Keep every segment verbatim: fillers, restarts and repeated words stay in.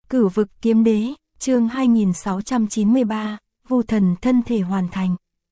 Cửu vực kiếm đế, chương hai nghìn sáu trăm chín mươi ba, Vu thần thân thể hoàn thành.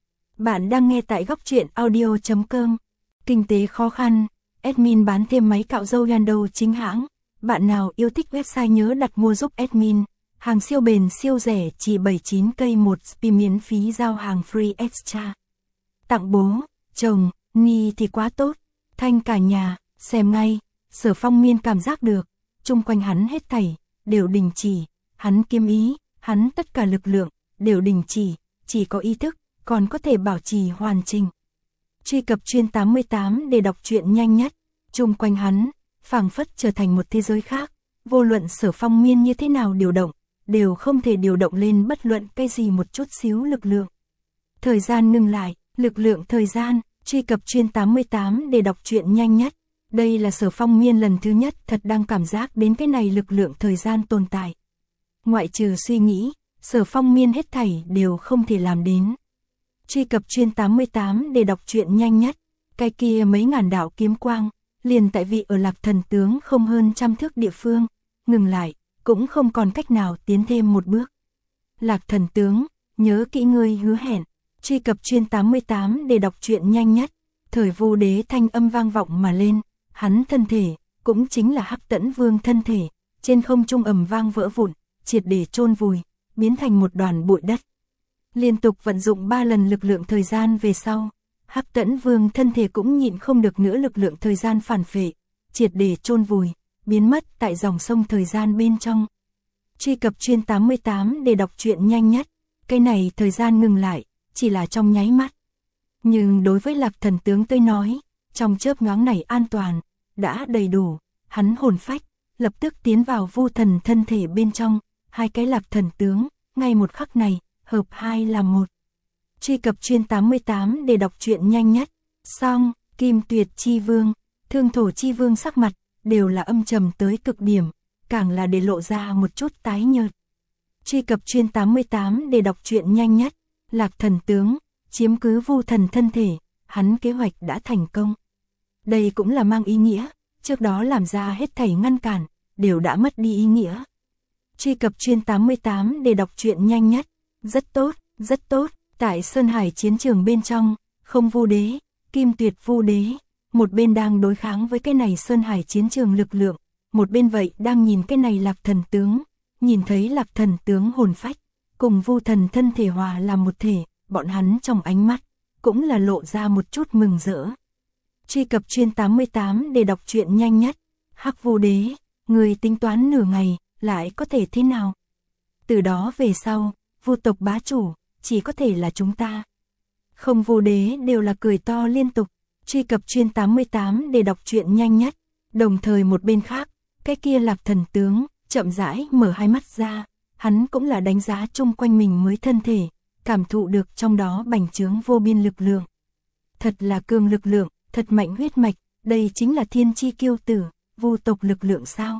Bạn đang nghe tại góc truyện audio chấm com. Kinh tế khó khăn, admin bán thêm máy cạo râu Yando chính hãng. Bạn nào yêu thích website nhớ đặt mua giúp admin. Hàng siêu bền siêu rẻ chỉ bảy mươi chín cây một spi miễn phí giao hàng free extra. Tặng bố, chồng, Nhi thì quá tốt. Thanh cả nhà, xem ngay. Sở Phong Miên cảm giác được, chung quanh hắn hết thảy đều đình chỉ, hắn kiếm ý, hắn tất cả lực lượng đều đình chỉ, chỉ có ý thức còn có thể bảo trì hoàn chỉnh. Truy cập chuyên tám mươi tám để đọc truyện nhanh nhất. Chung quanh hắn phảng phất trở thành một thế giới khác, vô luận Sở Phong Miên như thế nào điều động, đều không thể điều động lên bất luận cái gì một chút xíu lực lượng. Thời gian ngừng lại, lực lượng thời gian, truy cập chuyên tám mươi tám để đọc truyện nhanh nhất. Đây là Sở Phong Miên lần thứ nhất thật đang cảm giác đến cái này lực lượng thời gian tồn tại. Ngoại trừ suy nghĩ, Sở Phong Miên hết thảy đều không thể làm đến. Truy cập chuyên tám mươi tám để đọc truyện nhanh nhất. Cái kia mấy ngàn đạo kiếm quang, liền tại vị ở Lạc Thần Tướng không hơn trăm thước địa phương, ngừng lại, cũng không còn cách nào tiến thêm một bước. Lạc Thần Tướng, nhớ kỹ ngươi hứa hẹn. Truy cập chuyên tám mươi tám để đọc truyện nhanh nhất. Thời Vu Đế thanh âm vang vọng mà lên. Hắn thân thể, cũng chính là Hắc Tẫn Vương thân thể, trên không trung ầm vang vỡ vụn, triệt để chôn vùi, biến thành một đoàn bụi đất. Liên tục vận dụng ba lần lực lượng thời gian về sau, Hắc Tẫn Vương thân thể cũng nhịn không được nữa lực lượng thời gian phản phệ, triệt để chôn vùi, biến mất tại dòng sông thời gian bên trong. Truy cập chuyên tám mươi tám để đọc truyện nhanh nhất. Cái này thời gian ngừng lại, chỉ là trong nháy mắt. Nhưng đối với Lạc Thần Tướng tôi nói, trong chớp nhoáng này an toàn, đã đầy đủ, hắn hồn phách, lập tức tiến vào Vu thần thân thể bên trong, hai cái Lạc Thần Tướng, ngay một khắc này, hợp hai làm một. Truy cập chuyên tám mươi tám để đọc truyện nhanh nhất. Xong, Kim Tuyệt Chi Vương, Thương Thổ Chi Vương sắc mặt, đều là âm trầm tới cực điểm, càng là để lộ ra một chút tái nhợt. Truy cập chuyên tám mươi tám để đọc truyện nhanh nhất. Lạc Thần Tướng, chiếm cứ Vu thần thân thể, hắn kế hoạch đã thành công. Đây cũng là mang ý nghĩa, trước đó làm ra hết thảy ngăn cản, đều đã mất đi ý nghĩa. Truy cập chuyên tám mươi tám để đọc truyện nhanh nhất. Rất tốt, rất tốt, tại Sơn Hải chiến trường bên trong, không Vu Đế, Kim Tuyệt Vu Đế, một bên đang đối kháng với cái này Sơn Hải chiến trường lực lượng, một bên vậy đang nhìn cái này Lạc Thần Tướng, nhìn thấy Lạc Thần Tướng hồn phách, cùng Vu thần thân thể hòa làm một thể, bọn hắn trong ánh mắt, cũng là lộ ra một chút mừng rỡ. Truy cập chuyên tám mươi tám để đọc truyện nhanh nhất. Hắc Vu Đế, người tính toán nửa ngày, lại có thể thế nào? Từ đó về sau, Vu tộc bá chủ, chỉ có thể là chúng ta. Không Vu Đế đều là cười to liên tục. Truy cập chuyên tám mươi tám để đọc truyện nhanh nhất. Đồng thời một bên khác, cái kia Lạc Thần Tướng, chậm rãi mở hai mắt ra, hắn cũng là đánh giá chung quanh mình mới thân thể, cảm thụ được trong đó bành trướng vô biên lực lượng. Thật là cường lực lượng, thật mạnh huyết mạch, đây chính là thiên chi kiêu tử, Vu tộc lực lượng sao?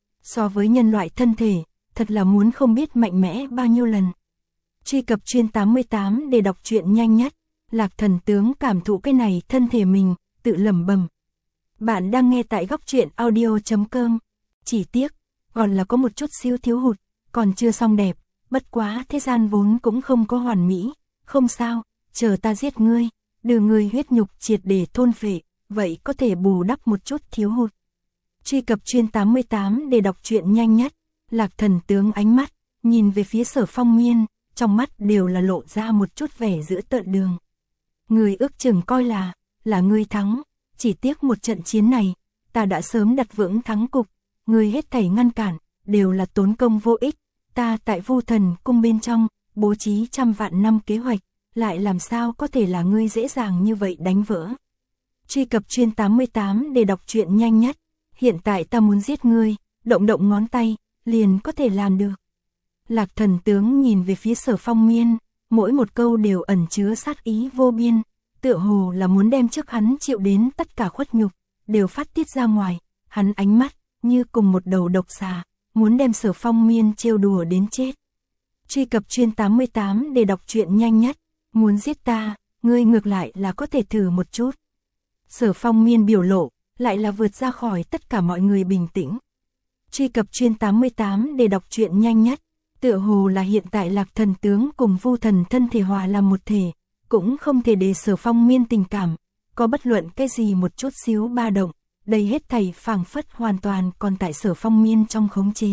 So với nhân loại thân thể, thật là muốn không biết mạnh mẽ bao nhiêu lần. Truy cập chuyên tám mươi tám để đọc truyện nhanh nhất. Lạc Thần Tướng cảm thụ cái này thân thể mình, tự lẩm bẩm. Bạn đang nghe tại góc truyện audio chấm com. Chỉ tiếc, còn là có một chút xíu thiếu hụt, còn chưa xong đẹp, bất quá thế gian vốn cũng không có hoàn mỹ, không sao, chờ ta giết ngươi, đưa ngươi huyết nhục triệt để thôn phệ, vậy có thể bù đắp một chút thiếu hụt. Truy cập chuyên tám mươi tám để đọc truyện nhanh nhất. Lạc Thần Tướng ánh mắt, nhìn về phía Sở Phong Miên, trong mắt đều là lộ ra một chút vẻ dữ tợn đường. Người ước chừng coi là, là ngươi thắng, chỉ tiếc một trận chiến này, ta đã sớm đặt vững thắng cục, ngươi hết thảy ngăn cản, đều là tốn công vô ích, ta tại Vu thần cung bên trong, bố trí trăm vạn năm kế hoạch, lại làm sao có thể là ngươi dễ dàng như vậy đánh vỡ. Truy cập chuyên tám mươi tám để đọc truyện nhanh nhất. Hiện tại ta muốn giết ngươi, động động ngón tay, liền có thể làm được. Lạc Thần Tướng nhìn về phía Sở Phong Miên, mỗi một câu đều ẩn chứa sát ý vô biên, tựa hồ là muốn đem trước hắn chịu đến tất cả khuất nhục, đều phát tiết ra ngoài, hắn ánh mắt, như cùng một đầu độc xà, muốn đem Sở Phong Miên trêu đùa đến chết. Truy cập chuyên tám mươi tám để đọc truyện nhanh nhất. Muốn giết ta, ngươi ngược lại là có thể thử một chút. Sở Phong Miên biểu lộ, lại là vượt ra khỏi tất cả mọi người bình tĩnh. Truy cập chuyên tám mươi tám để đọc truyện nhanh nhất. Tựa hồ là hiện tại Lạc Thần tướng cùng Vu Thần thân thể hòa làm một thể, cũng không thể để Sở Phong Miên tình cảm có bất luận cái gì một chút xíu ba động, đây hết thảy phảng phất hoàn toàn còn tại Sở Phong Miên trong khống chế.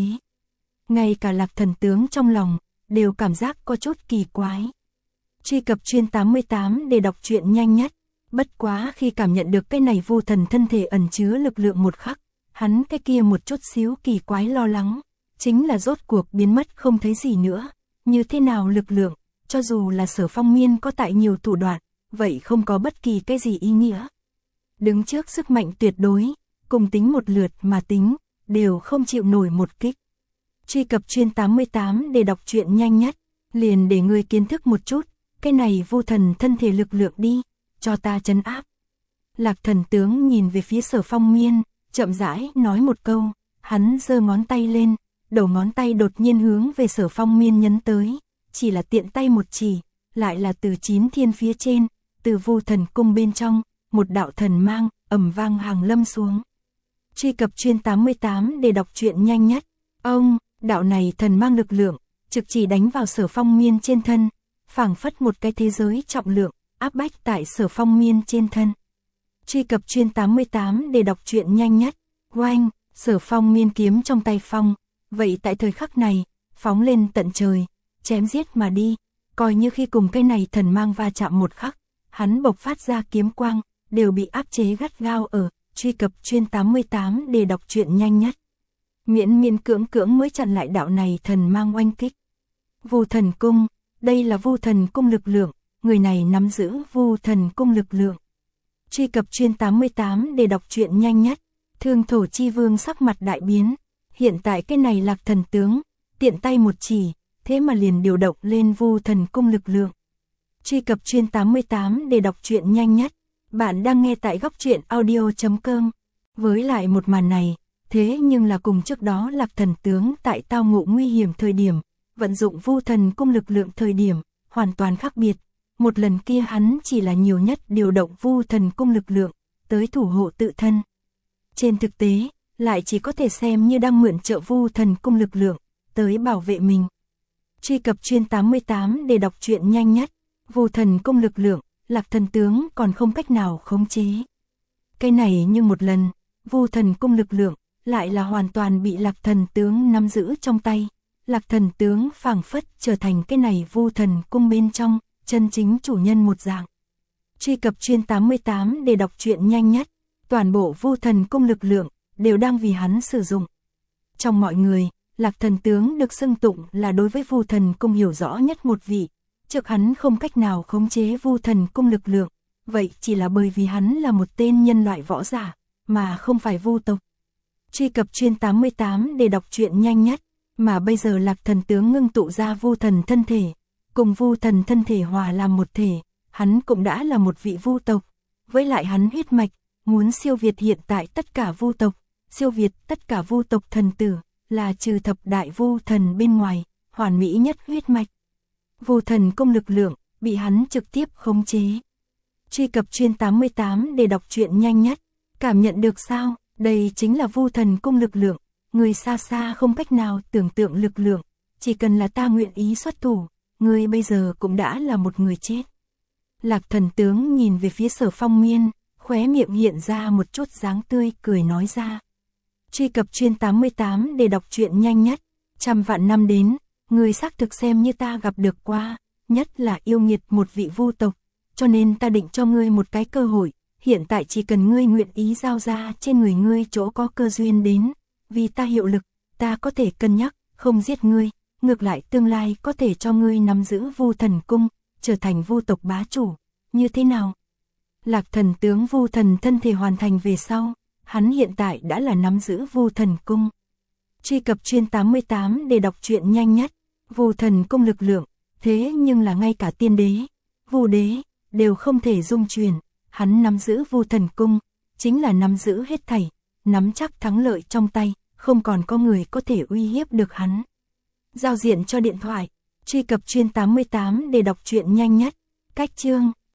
Ngay cả Lạc Thần tướng trong lòng đều cảm giác có chút kỳ quái. Truy cập chuyên tám mươi tám để đọc truyện nhanh nhất. Bất quá khi cảm nhận được cái này Vu Thần thân thể ẩn chứa lực lượng một khắc, hắn cái kia một chút xíu kỳ quái lo lắng, chính là rốt cuộc biến mất không thấy gì nữa. Như thế nào lực lượng, cho dù là Sở Phong Miên có tại nhiều thủ đoạn, vậy không có bất kỳ cái gì ý nghĩa. Đứng trước sức mạnh tuyệt đối, cùng tính một lượt mà tính, đều không chịu nổi một kích. Truy cập chuyên tám mươi tám để đọc truyện nhanh nhất, liền để người kiến thức một chút, cái này Vu Thần thân thể lực lượng đi, cho ta trấn áp. Lạc Thần tướng nhìn về phía Sở Phong Miên, chậm rãi nói một câu, hắn giơ ngón tay lên, đầu ngón tay đột nhiên hướng về Sở Phong Miên nhấn tới, chỉ là tiện tay một chỉ, lại là từ chín thiên phía trên, từ Vu Thần cung bên trong, một đạo thần mang, ầm vang hàng lâm xuống. Truy cập chuyên tám mươi tám để đọc truyện nhanh nhất. Ông, đạo này thần mang lực lượng, trực chỉ đánh vào Sở Phong Miên trên thân, phảng phất một cái thế giới trọng lượng, áp bách tại Sở Phong Miên trên thân. Truy cập chuyên tám mươi tám để đọc truyện nhanh nhất. Oanh, Sở Phong Miên kiếm trong tay phong, vậy tại thời khắc này, phóng lên tận trời, chém giết mà đi, coi như khi cùng cái này thần mang va chạm một khắc, hắn bộc phát ra kiếm quang, đều bị áp chế gắt gao ở. Truy cập chuyên tám mươi tám để đọc truyện nhanh nhất. Miễn miễn cưỡng cưỡng mới chặn lại đạo này thần mang oanh kích. Vu Thần cung, đây là Vu Thần cung lực lượng, người này nắm giữ Vu Thần cung lực lượng. Truy cập chuyên tám mươi tám để đọc truyện nhanh nhất. Thương Thổ Chi Vương sắc mặt đại biến, hiện tại cái này Lạc Thần tướng, tiện tay một chỉ, thế mà liền điều động lên Vu Thần cung lực lượng. Truy cập chuyên tám mươi tám để đọc truyện nhanh nhất. Bạn đang nghe tại góc truyện audio chấm com. Với lại một màn này, thế nhưng là cùng trước đó Lạc Thần tướng tại tao ngộ nguy hiểm thời điểm, vận dụng Vu Thần cung lực lượng thời điểm, hoàn toàn khác biệt. Một lần kia hắn chỉ là nhiều nhất điều động Vu Thần cung lực lượng, tới thủ hộ tự thân. Trên thực tế, lại chỉ có thể xem như đang mượn trợ Vu Thần cung lực lượng, tới bảo vệ mình. Truy cập chuyên tám mươi tám để đọc truyện nhanh nhất. Vu Thần cung lực lượng, Lạc Thần tướng còn không cách nào khống chế. Cái này như một lần, Vu Thần cung lực lượng, lại là hoàn toàn bị Lạc Thần tướng nắm giữ trong tay. Lạc Thần tướng phảng phất trở thành cái này Vu Thần cung bên trong, chân chính chủ nhân một dạng. Truy cập chuyên tám mươi tám để đọc truyện nhanh nhất. Toàn bộ Vu Thần cung lực lượng, đều đang vì hắn sử dụng. Trong mọi người, Lạc Thần tướng được xưng tụng là đối với Vu Thần cung hiểu rõ nhất một vị. Trước hắn không cách nào khống chế Vu Thần cung lực lượng, vậy chỉ là bởi vì hắn là một tên nhân loại võ giả, mà không phải Vu tộc. Truy cập chuyên tám mươi tám để đọc truyện nhanh nhất, mà bây giờ Lạc Thần tướng ngưng tụ ra Vu Thần thân thể, cùng Vu Thần thân thể hòa làm một thể, hắn cũng đã là một vị Vu tộc, với lại hắn huyết mạch, muốn siêu việt hiện tại tất cả Vu tộc, siêu việt tất cả Vu tộc thần tử, là trừ thập đại Vu thần bên ngoài, hoàn mỹ nhất huyết mạch. Vu Thần cung lực lượng, bị hắn trực tiếp khống chế. Truy cập chuyên tám mươi tám để đọc truyện nhanh nhất. Cảm nhận được sao, đây chính là Vu Thần cung lực lượng, người xa xa không cách nào tưởng tượng lực lượng, chỉ cần là ta nguyện ý xuất thủ, người bây giờ cũng đã là một người chết. Lạc Thần tướng nhìn về phía Sở Phong Miên, khóe miệng hiện ra một chút dáng tươi cười nói ra. Truy cập chuyên tám mươi tám để đọc truyện nhanh nhất. Trăm vạn năm đến, người xác thực xem như ta gặp được qua, nhất là yêu nghiệt một vị Vu tộc, cho nên ta định cho ngươi một cái cơ hội, hiện tại chỉ cần ngươi nguyện ý giao ra trên người ngươi chỗ có cơ duyên đến, vì ta hiệu lực, ta có thể cân nhắc, không giết ngươi, ngược lại tương lai có thể cho ngươi nắm giữ Vu Thần cung, trở thành Vu tộc bá chủ, như thế nào? Lạc Thần tướng Vu Thần thân thể hoàn thành về sau, hắn hiện tại đã là nắm giữ Vu Thần cung. Truy cập chuyên tám mươi tám để đọc truyện nhanh nhất. Vu Thần cung lực lượng, thế nhưng là ngay cả tiên đế, Vu đế, đều không thể dung chuyển. Hắn nắm giữ Vu Thần cung, chính là nắm giữ hết thảy, nắm chắc thắng lợi trong tay, không còn có người có thể uy hiếp được hắn. Giao diện cho điện thoại, truy cập chuyên tám mươi tám để đọc truyện nhanh nhất. Cách chương